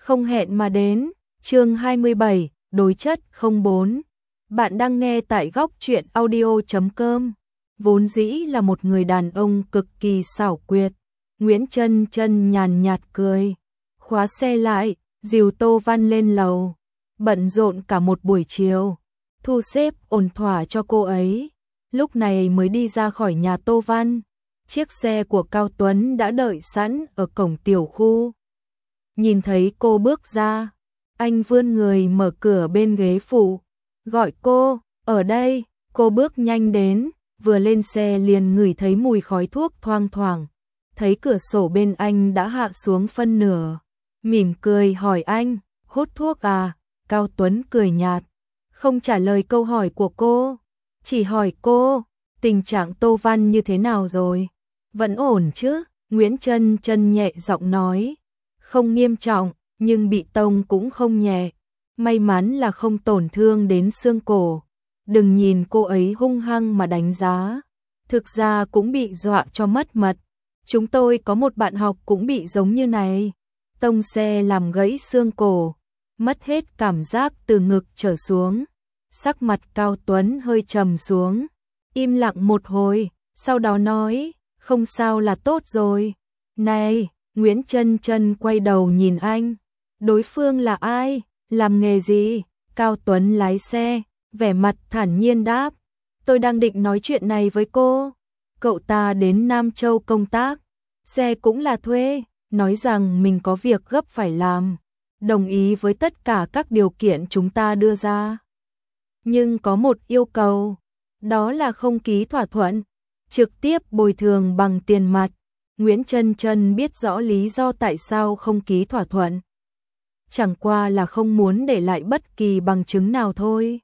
không hẹn mà đến. Chương 27, đối chất 04. Bạn đang nghe tại góc truyện audio.com. Vốn dĩ là một người đàn ông cực kỳ xảo quyệt, Nguyễn Chân Chân nhàn nhạt cười, khóa xe lại, dìu Tô Văn lên lầu, bận rộn cả một buổi chiều, thu xếp ổn thỏa cho cô ấy. Lúc này mới đi ra khỏi nhà Tô Văn, chiếc xe của Cao Tuấn đã đợi sẵn ở cổng tiểu khu. Nhìn thấy cô bước ra, anh vươn người mở cửa bên ghế phụ, gọi cô, ở đây. Cô bước nhanh đến, vừa lên xe liền ngửi thấy mùi khói thuốc thoang thoảng, thấy cửa sổ bên anh đã hạ xuống phân nửa, mỉm cười hỏi anh, hút thuốc à? Cao Tuấn cười nhạt, không trả lời câu hỏi của cô, chỉ hỏi cô, tình trạng Tô Văn như thế nào rồi? Vẫn ổn chứ? Nguyễn Chân Chân nhẹ giọng nói, không nghiêm trọng, nhưng bị tông cũng không nhẹ, may mắn là không tổn thương đến xương cổ. Đừng nhìn cô ấy hung hăng mà đánh giá, thực ra cũng bị dọa cho mất mật. Chúng tôi có một bạn học cũng bị giống như này, tông xe làm gãy xương cổ, mất hết cảm giác từ ngực trở xuống. Sắc mặt Cao Tuấn hơi trầm xuống, im lặng một hồi, sau đó nói, không sao là tốt rồi. Này, Nguyễn Chân Chân quay đầu nhìn anh, đối phương là ai, làm nghề gì? Cao Tuấn lái xe, vẻ mặt thản nhiên đáp, tôi đang định nói chuyện này với cô. Cậu ta đến Nam Châu công tác, xe cũng là thuê, nói rằng mình có việc gấp phải làm, đồng ý với tất cả các điều kiện chúng ta đưa ra. Nhưng có một yêu cầu, đó là không ký thỏa thuận, trực tiếp bồi thường bằng tiền mặt. Nguyễn Chân Chân biết rõ lý do tại sao không ký thỏa thuận, chẳng qua là không muốn để lại bất kỳ bằng chứng nào thôi.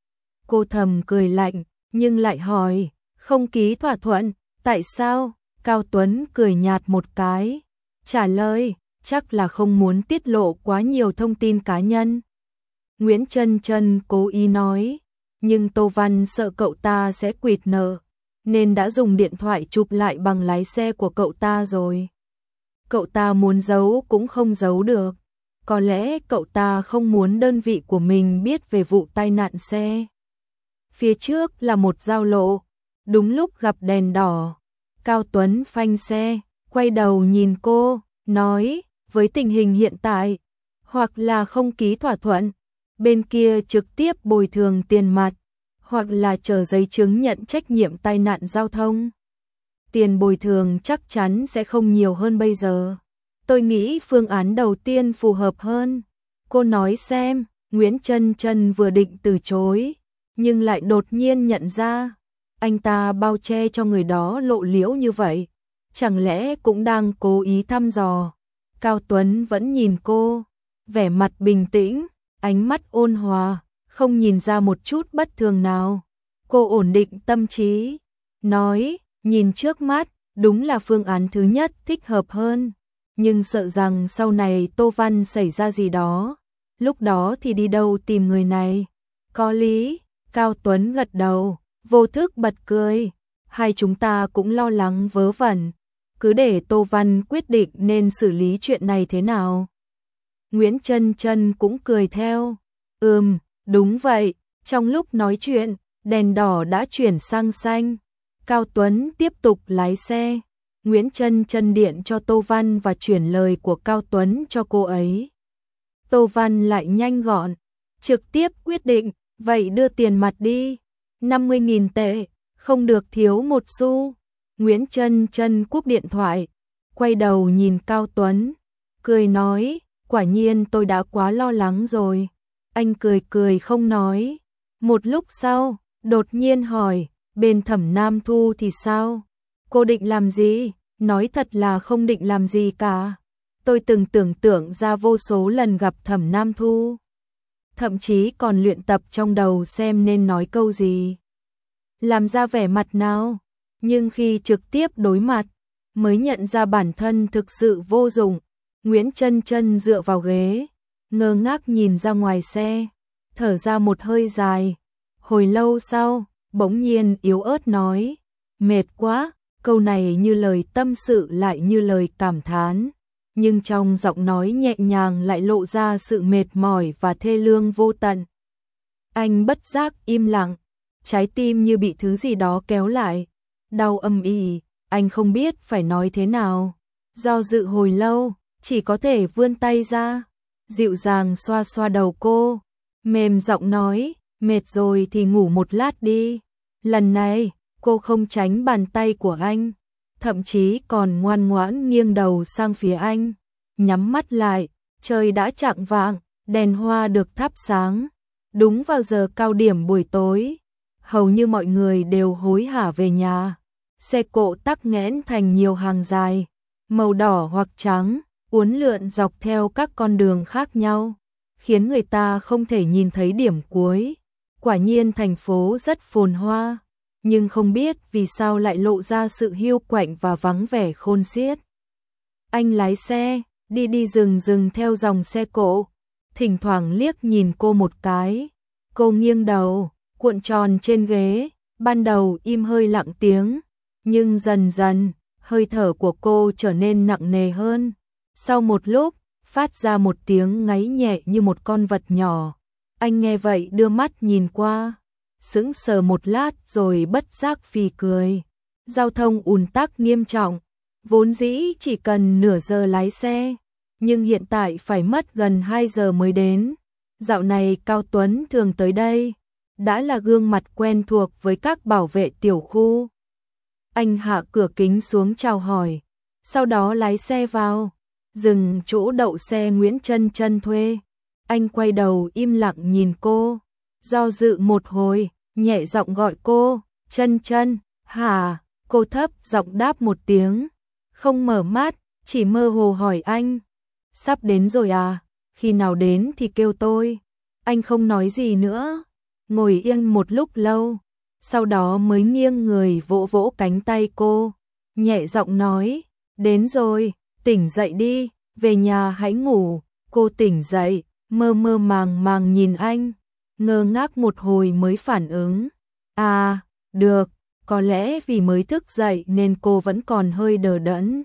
Cô thầm cười lạnh, nhưng lại hỏi, không ký thỏa thuận, tại sao? Cao Tuấn cười nhạt một cái, trả lời, chắc là không muốn tiết lộ quá nhiều thông tin cá nhân. Nguyễn Chân Chân cố ý nói, nhưng Tô Văn sợ cậu ta sẽ quỵt nợ, nên đã dùng điện thoại chụp lại bằng lái xe của cậu ta rồi. Cậu ta muốn giấu cũng không giấu được, có lẽ cậu ta không muốn đơn vị của mình biết về vụ tai nạn xe. Phía trước là một giao lộ, đúng lúc gặp đèn đỏ. Cao Tuấn phanh xe, quay đầu nhìn cô, nói, với tình hình hiện tại, hoặc là không ký thỏa thuận, bên kia trực tiếp bồi thường tiền mặt, hoặc là chờ giấy chứng nhận trách nhiệm tai nạn giao thông. Tiền bồi thường chắc chắn sẽ không nhiều hơn bây giờ. Tôi nghĩ phương án đầu tiên phù hợp hơn. Cô nói xem. Nguyễn Chân Chân vừa định từ chối, nhưng lại đột nhiên nhận ra, anh ta bao che cho người đó lộ liễu như vậy, chẳng lẽ cũng đang cố ý thăm dò. Cao Tuấn vẫn nhìn cô, vẻ mặt bình tĩnh, ánh mắt ôn hòa, không nhìn ra một chút bất thường nào. Cô ổn định tâm trí, nói, nhìn trước mắt, đúng là phương án thứ nhất thích hợp hơn, nhưng sợ rằng sau này Tô Văn xảy ra gì đó, lúc đó thì đi đâu tìm người này. Có lý. Cao Tuấn gật đầu, vô thức bật cười, hai chúng ta cũng lo lắng vớ vẩn, cứ để Tô Văn quyết định nên xử lý chuyện này thế nào. Nguyễn Chân Chân cũng cười theo, đúng vậy. Trong lúc nói chuyện, đèn đỏ đã chuyển sang xanh. Cao Tuấn tiếp tục lái xe, Nguyễn Chân Chân điện cho Tô Văn và chuyển lời của Cao Tuấn cho cô ấy. Tô Văn lại nhanh gọn, trực tiếp quyết định, vậy đưa tiền mặt đi, 50.000 tệ, không được thiếu một xu. Nguyễn Chân Chân cúp điện thoại, quay đầu nhìn Cao Tuấn, cười nói, quả nhiên tôi đã quá lo lắng rồi. Anh cười cười không nói. Một lúc sau, đột nhiên hỏi, bên Thẩm Nam Thu thì sao? Cô định làm gì? Nói thật là không định làm gì cả. Tôi từng tưởng tượng ra vô số lần gặp Thẩm Nam Thu, thậm chí còn luyện tập trong đầu xem nên nói câu gì, làm ra vẻ mặt nào, nhưng khi trực tiếp đối mặt, mới nhận ra bản thân thực sự vô dụng. Nguyễn Chân Chân dựa vào ghế, ngơ ngác nhìn ra ngoài xe, thở ra một hơi dài. Hồi lâu sau, bỗng nhiên yếu ớt nói, mệt quá. Câu này như lời tâm sự lại như lời cảm thán. nhưng trong giọng nói nhẹ nhàng lại lộ ra sự mệt mỏi và thê lương vô tận. Anh bất giác im lặng, trái tim như bị thứ gì đó kéo lại, đau âm ỉ, anh không biết phải nói thế nào. Do dự hồi lâu, chỉ có thể vươn tay ra, dịu dàng xoa xoa đầu cô, mềm giọng nói, mệt rồi thì ngủ một lát đi. Lần này, cô không tránh bàn tay của anh, thậm chí còn ngoan ngoãn nghiêng đầu sang phía anh, nhắm mắt lại, trời đã chạng vạng, đèn hoa được thắp sáng. Đúng vào giờ cao điểm buổi tối, hầu như mọi người đều hối hả về nhà. Xe cộ tắc nghẽn thành nhiều hàng dài, màu đỏ hoặc trắng, uốn lượn dọc theo các con đường khác nhau, khiến người ta không thể nhìn thấy điểm cuối. Quả nhiên thành phố rất phồn hoa, nhưng không biết vì sao lại lộ ra sự hiu quạnh và vắng vẻ khôn xiết. Anh lái xe, đi đi dừng dừng theo dòng xe cộ, thỉnh thoảng liếc nhìn cô một cái. Cô nghiêng đầu, cuộn tròn trên ghế, ban đầu im hơi lặng tiếng, nhưng dần dần, hơi thở của cô trở nên nặng nề hơn. Sau một lúc, phát ra một tiếng ngáy nhẹ như một con vật nhỏ. Anh nghe vậy đưa mắt nhìn qua, sững sờ một lát rồi bất giác phì cười. Giao thông ùn tắc nghiêm trọng, vốn dĩ chỉ cần nửa giờ lái xe, nhưng hiện tại phải mất gần 2 giờ mới đến. Dạo này Cao Tuấn thường tới đây, đã là gương mặt quen thuộc với các bảo vệ tiểu khu. Anh hạ cửa kính xuống chào hỏi, sau đó lái xe vào, dừng chỗ đậu xe Nguyễn Chân Chân thuê. Anh quay đầu im lặng nhìn cô, do dự một hồi, nhẹ giọng gọi cô, Chân Chân, hả? Cô thấp giọng đáp một tiếng, không mở mắt, chỉ mơ hồ hỏi anh, sắp đến rồi à? Khi nào đến thì kêu tôi. Anh không nói gì nữa, ngồi yên một lúc lâu, sau đó mới nghiêng người vỗ vỗ cánh tay cô, nhẹ giọng nói, đến rồi, tỉnh dậy đi, về nhà hãy ngủ. Cô tỉnh dậy, mơ mơ màng màng nhìn anh, ngơ ngác một hồi mới phản ứng. À, được, có lẽ vì mới thức dậy nên cô vẫn còn hơi đờ đẫn.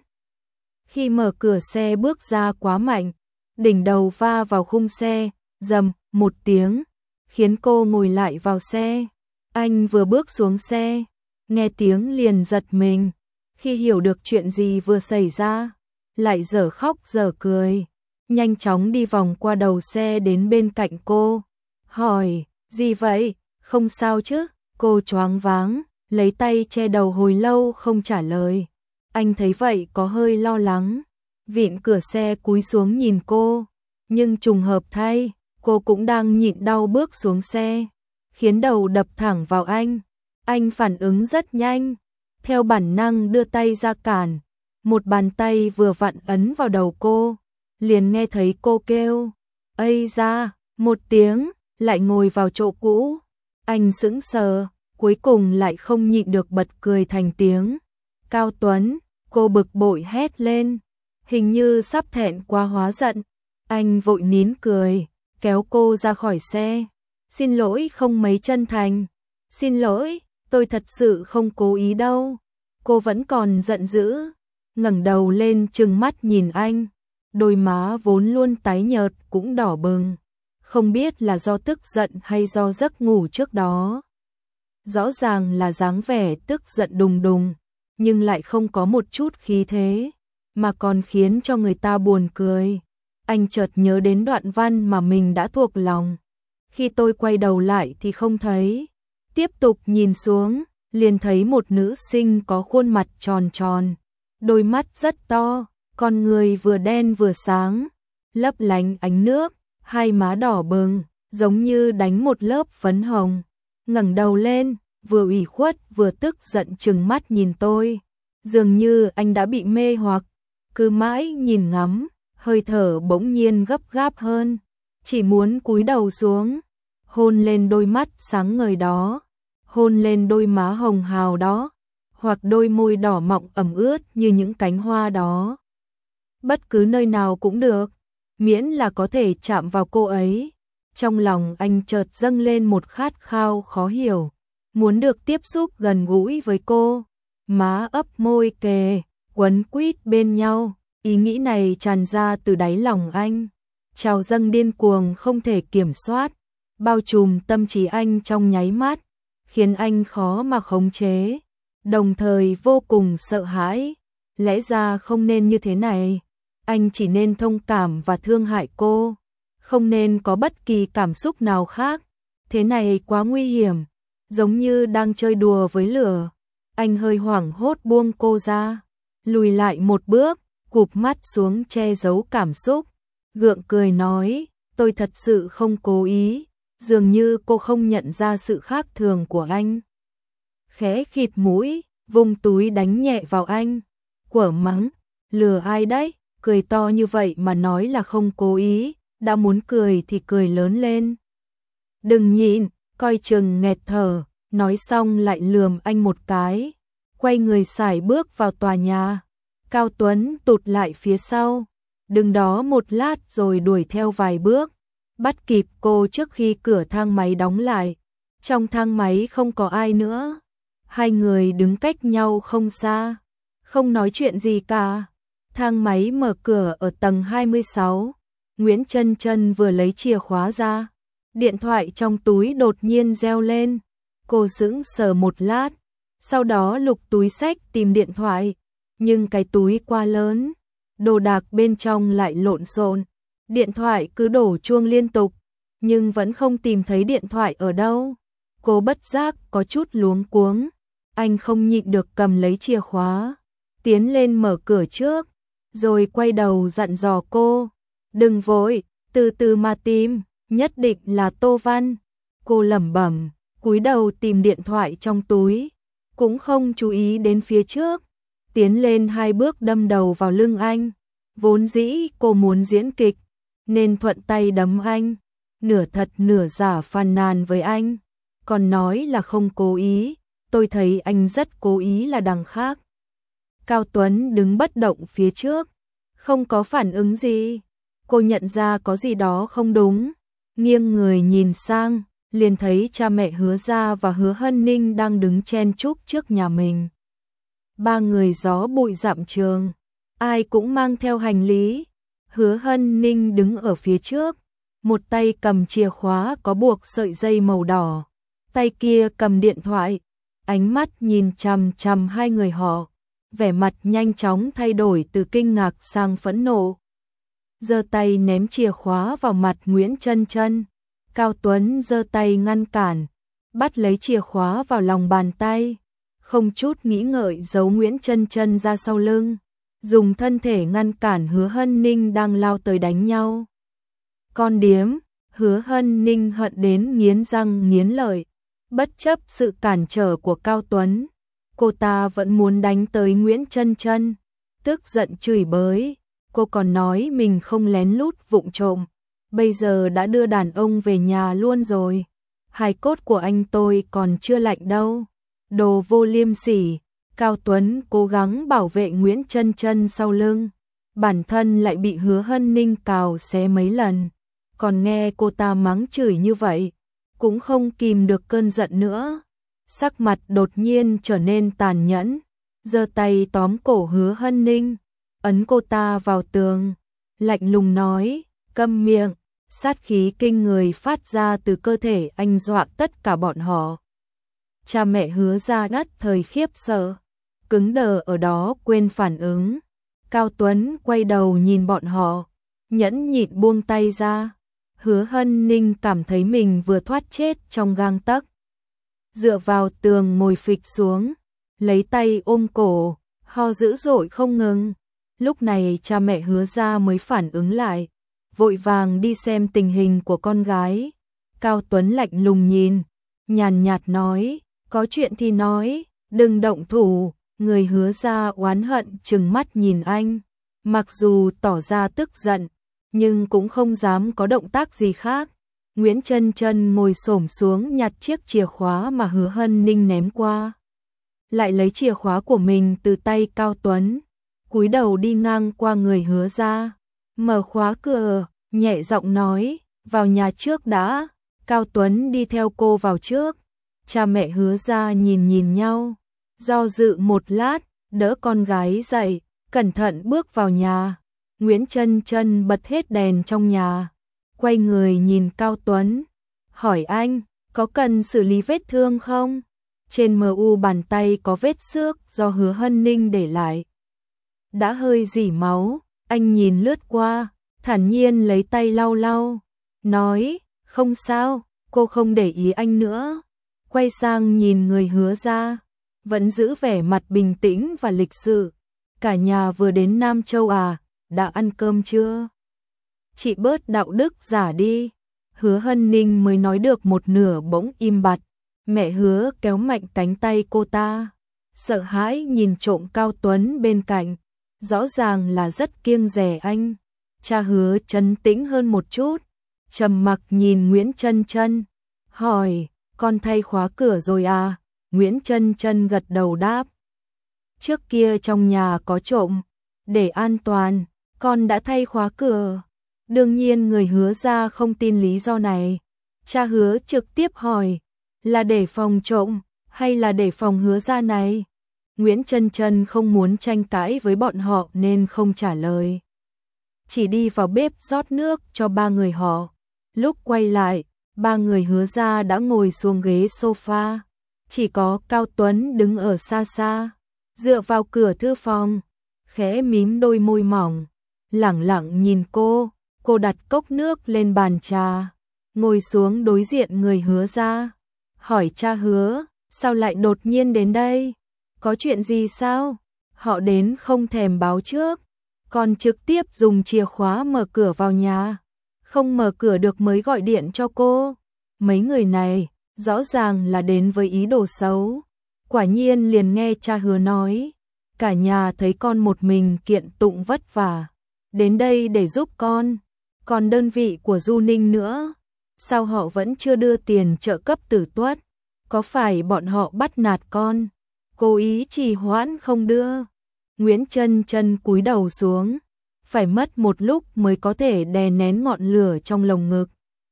Khi mở cửa xe bước ra quá mạnh, đỉnh đầu va vào khung xe, rầm một tiếng, khiến cô ngồi lại vào xe. Anh vừa bước xuống xe, nghe tiếng liền giật mình, khi hiểu được chuyện gì vừa xảy ra, lại dở khóc dở cười, nhanh chóng đi vòng qua đầu xe đến bên cạnh cô, hỏi, gì vậy, không sao chứ? Cô choáng váng, lấy tay che đầu hồi lâu không trả lời. Anh thấy vậy có hơi lo lắng, vịn cửa xe cúi xuống nhìn cô, nhưng trùng hợp thay, cô cũng đang nhịn đau bước xuống xe, khiến đầu đập thẳng vào anh. Anh phản ứng rất nhanh, theo bản năng đưa tay ra cản, một bàn tay vừa vặn ấn vào đầu cô, liền nghe thấy cô kêu, ây da, một tiếng, lại ngồi vào chỗ cũ. Anh sững sờ, cuối cùng lại không nhịn được bật cười thành tiếng. Cao Tuấn, cô bực bội hét lên, hình như sắp thẹn quá hóa giận. Anh vội nín cười, kéo cô ra khỏi xe. Xin lỗi không mấy chân thành. Xin lỗi, tôi thật sự không cố ý đâu. Cô vẫn còn giận dữ, ngẩng đầu lên trừng mắt nhìn anh. Đôi má vốn luôn tái nhợt cũng đỏ bừng. Không biết là do tức giận hay do giấc ngủ trước đó. Rõ ràng là dáng vẻ tức giận đùng đùng, nhưng lại không có một chút khí thế, mà còn khiến cho người ta buồn cười. Anh chợt nhớ đến đoạn văn mà mình đã thuộc lòng. Khi tôi quay đầu lại thì không thấy. Tiếp tục nhìn xuống, liền thấy một nữ sinh có khuôn mặt tròn tròn, đôi mắt rất to, con người vừa đen vừa sáng, lấp lánh ánh nước, hai má đỏ bừng, giống như đánh một lớp phấn hồng. Ngẩng đầu lên, vừa ủy khuất vừa tức giận trừng mắt nhìn tôi. Dường như anh đã bị mê hoặc, cứ mãi nhìn ngắm, hơi thở bỗng nhiên gấp gáp hơn, chỉ muốn cúi đầu xuống, hôn lên đôi mắt sáng ngời đó, hôn lên đôi má hồng hào đó, hoặc đôi môi đỏ mọng ẩm ướt như những cánh hoa đó. Bất cứ nơi nào cũng được, miễn là có thể chạm vào cô ấy. Trong lòng anh chợt dâng lên một khát khao khó hiểu, muốn được tiếp xúc gần gũi với cô, má ấp môi kề, quấn quýt bên nhau. Ý nghĩ này tràn ra từ đáy lòng anh, trào dâng điên cuồng không thể kiểm soát, bao trùm tâm trí anh trong nháy mắt, khiến anh khó mà khống chế, đồng thời vô cùng sợ hãi. Lẽ ra không nên như thế này, anh chỉ nên thông cảm và thương hại cô, không nên có bất kỳ cảm xúc nào khác. Thế này quá nguy hiểm, giống như đang chơi đùa với lửa. Anh hơi hoảng hốt buông cô ra, lùi lại một bước, cụp mắt xuống che giấu cảm xúc, gượng cười nói, tôi thật sự không cố ý. Dường như cô không nhận ra sự khác thường của anh. Khẽ khịt mũi, vung túi đánh nhẹ vào anh, quở mắng, lừa ai đấy, cười to như vậy mà nói là không cố ý, đã muốn cười thì cười lớn lên. Đừng nhịn, coi chừng nghẹt thở, nói xong lại lườm anh một cái, quay người sải bước vào tòa nhà. Cao Tuấn tụt lại phía sau, đứng đó một lát rồi đuổi theo vài bước, bắt kịp cô trước khi cửa thang máy đóng lại. Trong thang máy không có ai nữa, hai người đứng cách nhau không xa, không nói chuyện gì cả. Thang máy mở cửa ở tầng 26, Nguyễn Chân Chân vừa lấy chìa khóa ra, điện thoại trong túi đột nhiên reo lên. Cô sững sờ một lát, sau đó lục túi xách tìm điện thoại, nhưng cái túi quá lớn, đồ đạc bên trong lại lộn xộn. Điện thoại cứ đổ chuông liên tục, nhưng vẫn không tìm thấy điện thoại ở đâu. Cô bất giác có chút luống cuống, anh không nhịn được cầm lấy chìa khóa, tiến lên mở cửa trước, rồi quay đầu dặn dò cô, đừng vội, từ từ mà tìm, nhất định là Tô Văn. Cô lẩm bẩm, cúi đầu tìm điện thoại trong túi, cũng không chú ý đến phía trước, tiến lên hai bước đâm đầu vào lưng anh. Vốn dĩ cô muốn diễn kịch, nên thuận tay đấm anh, nửa thật nửa giả phàn nàn với anh, còn nói là không cố ý, tôi thấy anh rất cố ý là đằng khác. Cao Tuấn đứng bất động phía trước, không có phản ứng gì. Cô nhận ra có gì đó không đúng, nghiêng người nhìn sang, liền thấy cha mẹ Hứa Gia và Hứa Hân Ninh đang đứng chen chúc trước nhà mình. Ba người gió bụi dặm trường, ai cũng mang theo hành lý. Hứa Hân Ninh đứng ở phía trước, một tay cầm chìa khóa có buộc sợi dây màu đỏ, tay kia cầm điện thoại, ánh mắt nhìn chằm chằm hai người họ, vẻ mặt nhanh chóng thay đổi từ kinh ngạc sang phẫn nộ. Giơ tay ném chìa khóa vào mặt Nguyễn Chân Chân. Cao Tuấn giơ tay ngăn cản, bắt lấy chìa khóa vào lòng bàn tay, không chút nghĩ ngợi giấu Nguyễn Chân Chân ra sau lưng, dùng thân thể ngăn cản Hứa Hân Ninh đang lao tới đánh nhau. Con điếm, Hứa Hân Ninh hận đến nghiến răng nghiến lợi, bất chấp sự cản trở của Cao Tuấn, cô ta vẫn muốn đánh tới Nguyễn Chân Chân, tức giận chửi bới, cô còn nói mình không lén lút vụng trộm, bây giờ đã đưa đàn ông về nhà luôn rồi, hài cốt của anh tôi còn chưa lạnh đâu, đồ vô liêm sỉ. Cao Tuấn cố gắng bảo vệ Nguyễn Chân Chân sau lưng, bản thân lại bị Hứa Hân Ninh cào xé mấy lần, còn nghe cô ta mắng chửi như vậy, cũng không kìm được cơn giận nữa, sắc mặt đột nhiên trở nên tàn nhẫn, giơ tay tóm cổ Hứa Hân Ninh, ấn cô ta vào tường, lạnh lùng nói, câm miệng. Sát khí kinh người phát ra từ cơ thể anh dọa tất cả bọn họ. Cha mẹ Hứa Gia nhất thời khiếp sợ, cứng đờ ở đó quên phản ứng. Cao Tuấn quay đầu nhìn bọn họ, nhẫn nhịn buông tay ra. Hứa Hân Ninh cảm thấy mình vừa thoát chết trong gang tấc, dựa vào tường ngồi phịch xuống, lấy tay ôm cổ, ho dữ dội không ngừng. Lúc này cha mẹ Hứa Gia mới phản ứng lại, vội vàng đi xem tình hình của con gái. Cao Tuấn lạnh lùng nhìn, nhàn nhạt nói, có chuyện thì nói, đừng động thủ. Người Hứa Gia oán hận trừng mắt nhìn anh, mặc dù tỏ ra tức giận, nhưng cũng không dám có động tác gì khác. Nguyễn Chân Chân ngồi xổm xuống nhặt chiếc chìa khóa mà Hứa Hân Ninh ném qua, lại lấy chìa khóa của mình từ tay Cao Tuấn, cúi đầu đi ngang qua người Hứa Gia, mở khóa cửa, nhẹ giọng nói, vào nhà trước đã. Cao Tuấn đi theo cô vào trước. Cha mẹ Hứa Gia nhìn nhau, do dự một lát, đỡ con gái dậy, cẩn thận bước vào nhà. Nguyễn Chân Chân bật hết đèn trong nhà, quay người nhìn Cao Tuấn, hỏi anh, có cần xử lý vết thương không? Trên mu bàn tay có vết xước do Hứa Hân Ninh để lại. Đã hơi rỉ máu, anh nhìn lướt qua, thản nhiên lấy tay lau lau, nói, không sao, cô không để ý anh nữa. Quay sang nhìn người Hứa gia, vẫn giữ vẻ mặt bình tĩnh và lịch sự. Cả nhà vừa đến Nam Châu à, đã ăn cơm chưa? Chị bớt đạo đức giả đi. Hứa Hân Ninh mới nói được một nửa bỗng im bặt. Mẹ Hứa kéo mạnh cánh tay cô ta, sợ hãi nhìn trộm Cao Tuấn bên cạnh, rõ ràng là rất kiêng dè anh. Cha Hứa trấn tĩnh hơn một chút, trầm mặc nhìn Nguyễn Chân Chân, hỏi, con thay khóa cửa rồi à? Nguyễn Chân Chân gật đầu đáp, trước kia trong nhà có trộm, để an toàn, con đã thay khóa cửa. Đương nhiên người Hứa gia không tin lý do này. Cha Hứa trực tiếp hỏi, là để phòng trộm hay là để phòng Hứa gia này? Nguyễn Chân Chân không muốn tranh cãi với bọn họ nên không trả lời, chỉ đi vào bếp rót nước cho ba người họ. Lúc quay lại, ba người Hứa gia đã ngồi xuống ghế sofa, chỉ có Cao Tuấn đứng ở xa xa, dựa vào cửa thư phòng, khẽ mím đôi môi mỏng, lẳng lặng nhìn cô. Cô đặt cốc nước lên bàn trà, ngồi xuống đối diện người Hứa gia, hỏi cha Hứa, sao lại đột nhiên đến đây? Có chuyện gì sao? Họ đến không thèm báo trước, còn trực tiếp dùng chìa khóa mở cửa vào nhà, không mở cửa được mới gọi điện cho cô. Mấy người này rõ ràng là đến với ý đồ xấu. Quả nhiên liền nghe cha Hứa nói, cả nhà thấy con một mình kiện tụng vất vả, đến đây để giúp con. Còn đơn vị của Du Ninh nữa, sao họ vẫn chưa đưa tiền trợ cấp tử tuất? Có phải bọn họ bắt nạt con, cố ý trì hoãn không đưa? Nguyễn Chân Chân cúi đầu xuống, phải mất một lúc mới có thể đè nén ngọn lửa trong lồng ngực.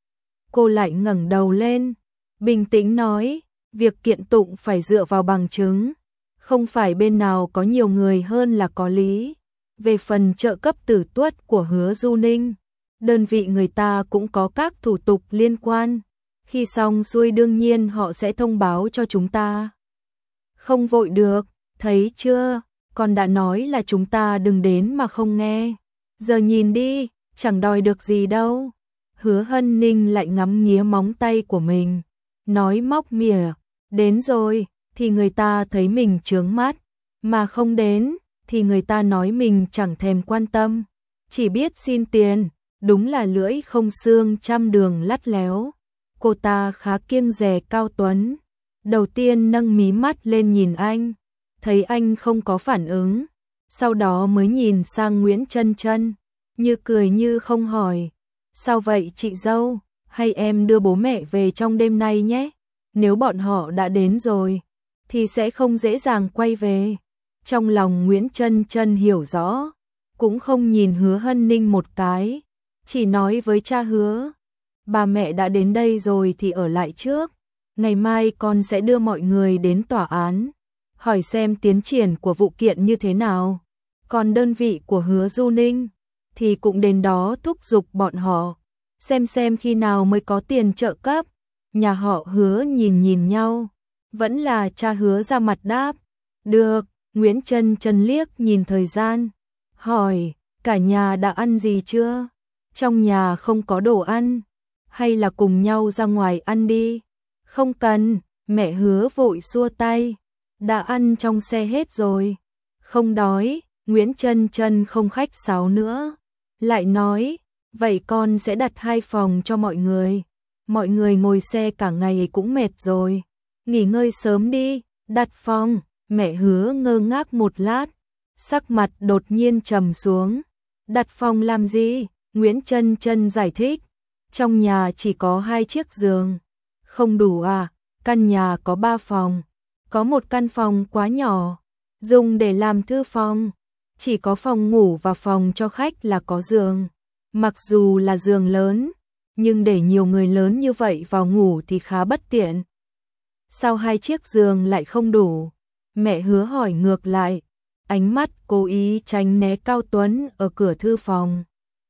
Cô lại ngẩng đầu lên, bình tĩnh nói, việc kiện tụng phải dựa vào bằng chứng, không phải bên nào có nhiều người hơn là có lý. Về phần trợ cấp tử tuất của Hứa Du Ninh, đơn vị người ta cũng có các thủ tục liên quan, khi xong xuôi đương nhiên họ sẽ thông báo cho chúng ta. Không vội được, thấy chưa, con đã nói là chúng ta đừng đến mà không nghe. Giờ nhìn đi, chẳng đòi được gì đâu. Hứa Hân Ninh lại ngắm nghía móng tay của mình, nói móc mỉa, đến rồi thì người ta thấy mình chướng mắt, mà không đến thì người ta nói mình chẳng thèm quan tâm, chỉ biết xin tiền. Đúng là lưỡi không xương trăm đường lắt léo. Cô ta khá kiêng dè Cao Tuấn, đầu tiên nâng mí mắt lên nhìn anh, thấy anh không có phản ứng, sau đó mới nhìn sang Nguyễn Chân Chân, như cười như không hỏi, sao vậy chị dâu, hay em đưa bố mẹ về trong đêm nay nhé, nếu bọn họ đã đến rồi thì sẽ không dễ dàng quay về. Trong lòng Nguyễn Chân Chân hiểu rõ, cũng không nhìn Hứa Hân Ninh một cái, chỉ nói với cha Hứa, bà mẹ đã đến đây rồi thì ở lại trước, ngày mai con sẽ đưa mọi người đến tòa án, hỏi xem tiến triển của vụ kiện như thế nào. Còn đơn vị của Hứa Du Ninh thì cũng đến đó thúc giục bọn họ, xem khi nào mới có tiền trợ cấp. Nhà họ Hứa nhìn nhau, vẫn là cha Hứa ra mặt đáp, được. Nguyễn Chân Chân liếc nhìn thời gian, hỏi, cả nhà đã ăn gì chưa? Trong nhà không có đồ ăn, hay là cùng nhau ra ngoài ăn đi? Không cần, mẹ Hứa vội xua tay, đã ăn trong xe hết rồi. Không đói. Nguyễn Chân Chân không khách sáo nữa, lại nói, vậy con sẽ đặt 2 phòng cho mọi người ngồi xe cả ngày cũng mệt rồi, nghỉ ngơi sớm đi. Đặt phòng. Mẹ Hứa ngơ ngác một lát, sắc mặt đột nhiên trầm xuống. Đặt phòng làm gì? Nguyễn Chân Chân giải thích, trong nhà chỉ có 2 chiếc giường. Không đủ à? Căn nhà có 3 phòng, có một căn phòng quá nhỏ, dùng để làm thư phòng. Chỉ có phòng ngủ và phòng cho khách là có giường. Mặc dù là giường lớn, nhưng để nhiều người lớn như vậy vào ngủ thì khá bất tiện. Sao 2 chiếc giường lại không đủ? Mẹ Hứa hỏi ngược lại. ánh mắt cố ý tránh né Cao Tuấn ở cửa thư phòng.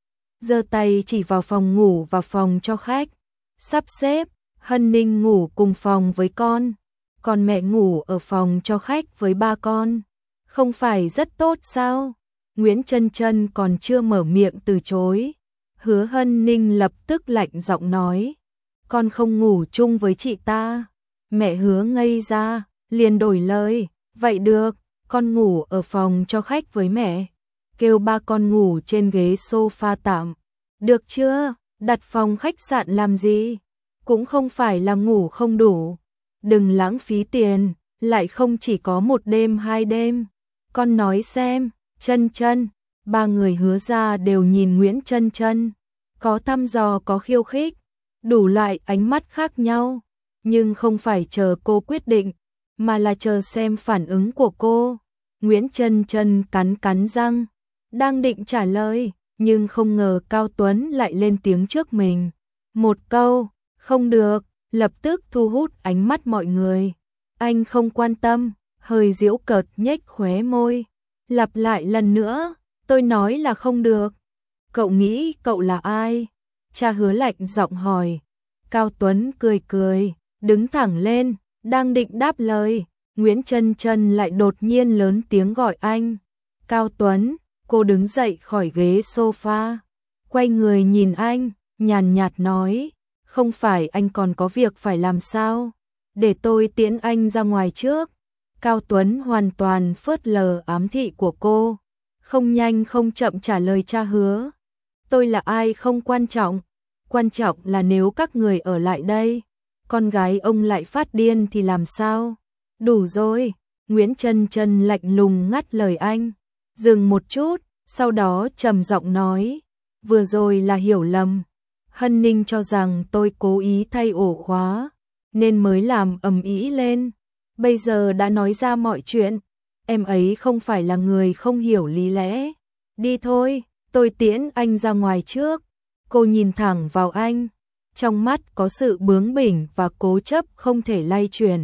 Giơ tay chỉ vào phòng ngủ và phòng cho khách. Sắp xếp, Hân Ninh ngủ cùng phòng với con, còn mẹ ngủ ở phòng cho khách với ba con. Không phải rất tốt sao? Nguyễn Chân Chân còn chưa mở miệng từ chối. Hứa Hân Ninh lập tức lạnh giọng nói. Con không ngủ chung với chị ta. Mẹ Hứa ngây ra, liền đổi lời. Vậy được, con ngủ ở phòng cho khách với mẹ. Kêu ba con ngủ trên ghế sofa tạm. Được chưa? Đặt phòng khách sạn làm gì? Cũng không phải là ngủ không đủ. Đừng lãng phí tiền, lại không chỉ có 1 đêm 2 đêm. Con nói xem, Chân Chân. Ba người Hứa ra đều nhìn Nguyễn Chân Chân. Có thăm dò có khiêu khích. Đủ loại ánh mắt khác nhau. Nhưng không phải chờ cô quyết định, mà là chờ xem phản ứng của cô. Nguyễn Chân Chân cắn răng, đang định trả lời, nhưng không ngờ Cao Tuấn lại lên tiếng trước mình. Một câu, không được, lập tức thu hút ánh mắt mọi người. Anh không quan tâm, hơi giễu cợt nhếch khóe môi. Lặp lại lần nữa, tôi nói là không được. Cậu nghĩ cậu là ai? Cha Hứa lạnh giọng hỏi. Cao Tuấn cười, đứng thẳng lên, đang định đáp lời. Nguyễn Chân Chân lại đột nhiên lớn tiếng gọi anh. Cao Tuấn, cô đứng dậy khỏi ghế sofa, quay người nhìn anh, nhàn nhạt nói, không phải anh còn có việc phải làm sao? Để tôi tiễn anh ra ngoài trước. Cao Tuấn hoàn toàn phớt lờ ám thị của cô, không nhanh không chậm trả lời cha Hứa. Tôi là ai không quan trọng, quan trọng là nếu các người ở lại đây, con gái ông lại phát điên thì làm sao? Đủ rồi, Nguyễn Chân Chân lạnh lùng ngắt lời anh, dừng một chút, sau đó trầm giọng nói, vừa rồi là hiểu lầm. Hân Ninh cho rằng tôi cố ý thay ổ khóa, nên mới làm ầm ĩ lên. Bây giờ đã nói ra mọi chuyện, em ấy không phải là người không hiểu lý lẽ. Đi thôi, tôi tiễn anh ra ngoài trước. Cô nhìn thẳng vào anh, trong mắt có sự bướng bỉnh và cố chấp không thể lay chuyển.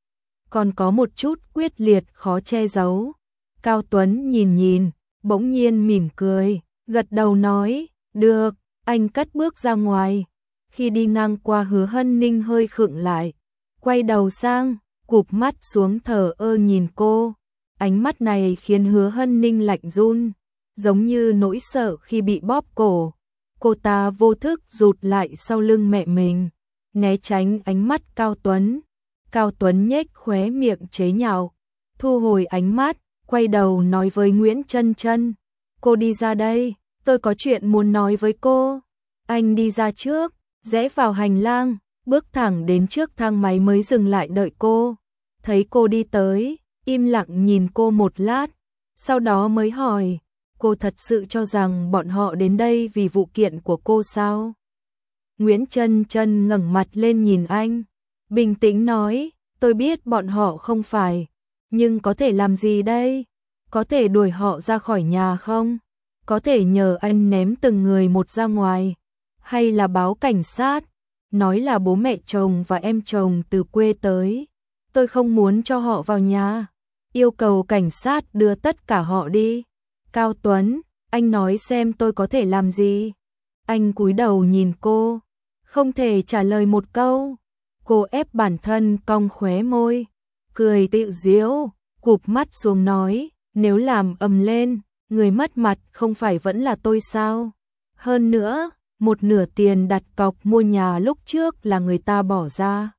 Còn có một chút quyết liệt khó che giấu. Cao Tuấn nhìn, bỗng nhiên mỉm cười, gật đầu nói, được, anh cất bước ra ngoài. Khi đi ngang qua Hứa Hân Ninh hơi khựng lại, quay đầu sang, cụp mắt xuống thờ ơ nhìn cô. Ánh mắt này khiến Hứa Hân Ninh lạnh run, giống như nỗi sợ khi bị bóp cổ. Cô ta vô thức rụt lại sau lưng mẹ mình, né tránh ánh mắt Cao Tuấn. Cao Tuấn nhếch khóe miệng chế nhạo, thu hồi ánh mắt, quay đầu nói với Nguyễn Chân Chân, cô đi ra đây, tôi có chuyện muốn nói với cô. Anh đi ra trước, rẽ vào hành lang, bước thẳng đến trước thang máy mới dừng lại đợi cô. Thấy cô đi tới, im lặng nhìn cô một lát, sau đó mới hỏi, cô thật sự cho rằng bọn họ đến đây vì vụ kiện của cô sao? Nguyễn Chân Chân ngẩng mặt lên nhìn anh, bình tĩnh nói, tôi biết bọn họ không phải, nhưng có thể làm gì đây? Có thể đuổi họ ra khỏi nhà không? Có thể nhờ anh ném từng người một ra ngoài, hay là báo cảnh sát, nói là bố mẹ chồng và em chồng từ quê tới. Tôi không muốn cho họ vào nhà, yêu cầu cảnh sát đưa tất cả họ đi. Cao Tuấn, anh nói xem tôi có thể làm gì? Anh cúi đầu nhìn cô, không thể trả lời một câu. Cô ép bản thân cong khóe môi, cười tự giễu, cụp mắt xuống nói, nếu làm ầm lên, người mất mặt không phải vẫn là tôi sao? Hơn nữa, một nửa tiền đặt cọc mua nhà lúc trước là người ta bỏ ra.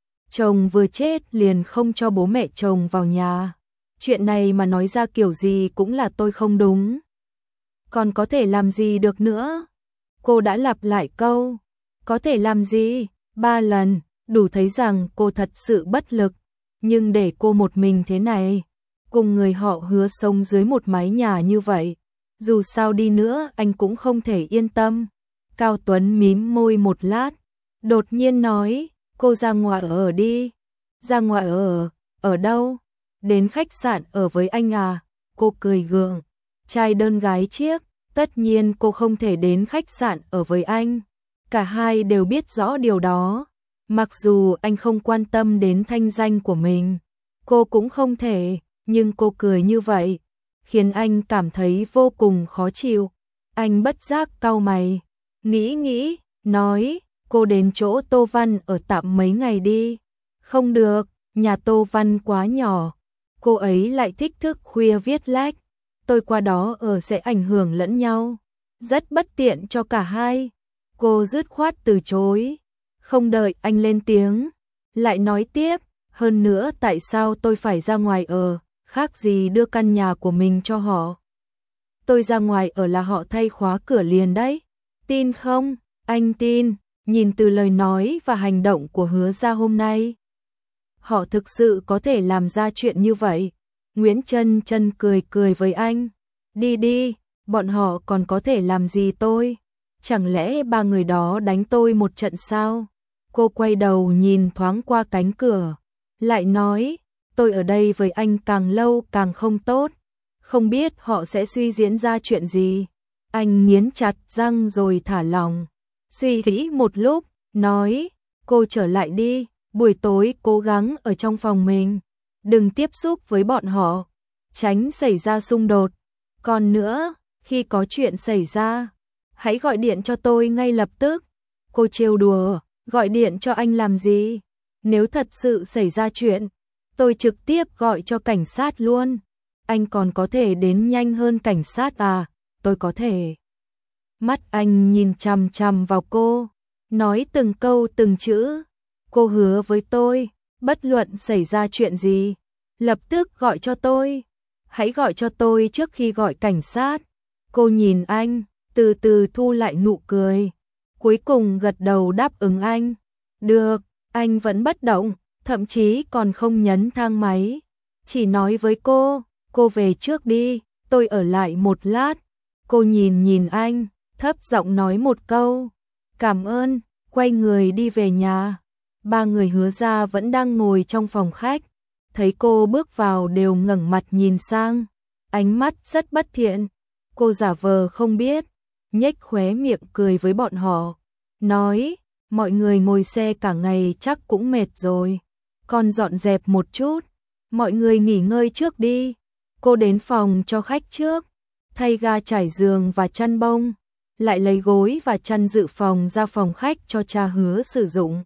Chồng vừa chết liền không cho bố mẹ chồng vào nhà. Chuyện này mà nói ra kiểu gì cũng là tôi không đúng. Còn có thể làm gì được nữa? Cô đã lặp lại câu, có thể làm gì? 3 lần, đủ thấy rằng cô thật sự bất lực. Nhưng để cô một mình thế này, cùng người họ Hứa sống dưới một mái nhà như vậy, dù sao đi nữa anh cũng không thể yên tâm. Cao Tuấn mím môi một lát, đột nhiên nói, cô ra ngoài ở đi. Ra ngoài ở đâu? Đến khách sạn ở với anh à? Cô cười gượng, trai đơn gái chiếc, tất nhiên cô không thể đến khách sạn ở với anh. Cả hai đều biết rõ điều đó. Mặc dù anh không quan tâm đến thanh danh của mình, cô cũng không thể, nhưng cô cười như vậy, khiến anh cảm thấy vô cùng khó chịu. Anh bất giác cau mày, nghĩ, nói, cô đến chỗ Tô Văn ở tạm mấy ngày đi. Không được, nhà Tô Văn quá nhỏ, cô ấy lại thích thức khuya viết lách, tôi qua đó ở sẽ ảnh hưởng lẫn nhau, rất bất tiện cho cả hai. Cô dứt khoát từ chối, không đợi anh lên tiếng, lại nói tiếp, hơn nữa tại sao tôi phải ra ngoài ở, khác gì đưa căn nhà của mình cho họ. Tôi ra ngoài ở là họ thay khóa cửa liền đấy. Tin không? Anh tin, nhìn từ lời nói và hành động của Hứa Gia hôm nay. Họ thực sự có thể làm ra chuyện như vậy. Nguyễn Chân Chân cười với anh. Đi đi, bọn họ còn có thể làm gì tôi? Chẳng lẽ ba người đó đánh tôi một trận sao? Cô quay đầu nhìn thoáng qua cánh cửa, lại nói, tôi ở đây với anh càng lâu càng không tốt, không biết họ sẽ suy diễn ra chuyện gì. Anh nghiến chặt răng rồi thả lỏng, suy nghĩ một lúc, nói, cô trở lại đi, buổi tối cố gắng ở trong phòng mình, đừng tiếp xúc với bọn họ, tránh xảy ra xung đột. Còn nữa, khi có chuyện xảy ra, hãy gọi điện cho tôi ngay lập tức. Cô trêu đùa, gọi điện cho anh làm gì? Nếu thật sự xảy ra chuyện, tôi trực tiếp gọi cho cảnh sát luôn. Anh còn có thể đến nhanh hơn cảnh sát à? Tôi có thể. Mắt anh nhìn chằm chằm vào cô, nói từng câu từng chữ. Cô hứa với tôi, bất luận xảy ra chuyện gì, lập tức gọi cho tôi. Hãy gọi cho tôi trước khi gọi cảnh sát. Cô nhìn anh, từ từ thu lại nụ cười. Cuối cùng gật đầu đáp ứng anh. Được, anh vẫn bất động, thậm chí còn không nhấn thang máy. Chỉ nói với cô về trước đi, tôi ở lại một lát. Cô nhìn anh, thấp giọng nói một câu. Cảm ơn, quay người đi về nhà. Ba người Hứa Gia vẫn đang ngồi trong phòng khách. Thấy cô bước vào đều ngẩng mặt nhìn sang. Ánh mắt rất bất thiện. Cô giả vờ không biết, nhếch khóe miệng cười với bọn họ. Nói, mọi người ngồi xe cả ngày chắc cũng mệt rồi. Con dọn dẹp một chút, mọi người nghỉ ngơi trước đi. Cô đến phòng cho khách trước, thay ga trải giường và chăn bông, lại lấy gối và chăn dự phòng ra phòng khách cho cha Hứa sử dụng.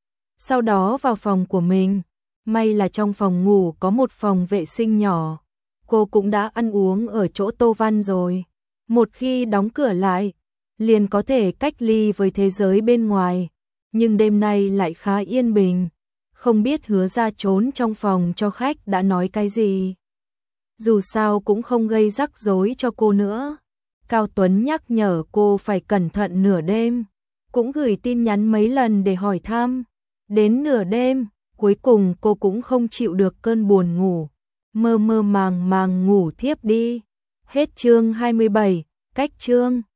Sau đó vào phòng của mình, may là trong phòng ngủ có một phòng vệ sinh nhỏ. Cô cũng đã ăn uống ở chỗ Tô Văn rồi. Một khi đóng cửa lại, liền có thể cách ly với thế giới bên ngoài. Nhưng đêm nay lại khá yên bình. Không biết Hứa Gia trốn trong phòng cho khách đã nói cái gì. Dù sao cũng không gây rắc rối cho cô nữa. Cao Tuấn nhắc nhở cô phải cẩn thận nửa đêm. Cũng gửi tin nhắn mấy lần để hỏi thăm. Đến nửa đêm, cuối cùng cô cũng không chịu được cơn buồn ngủ. Mơ màng ngủ thiếp đi. Hết chương 27, cách chương.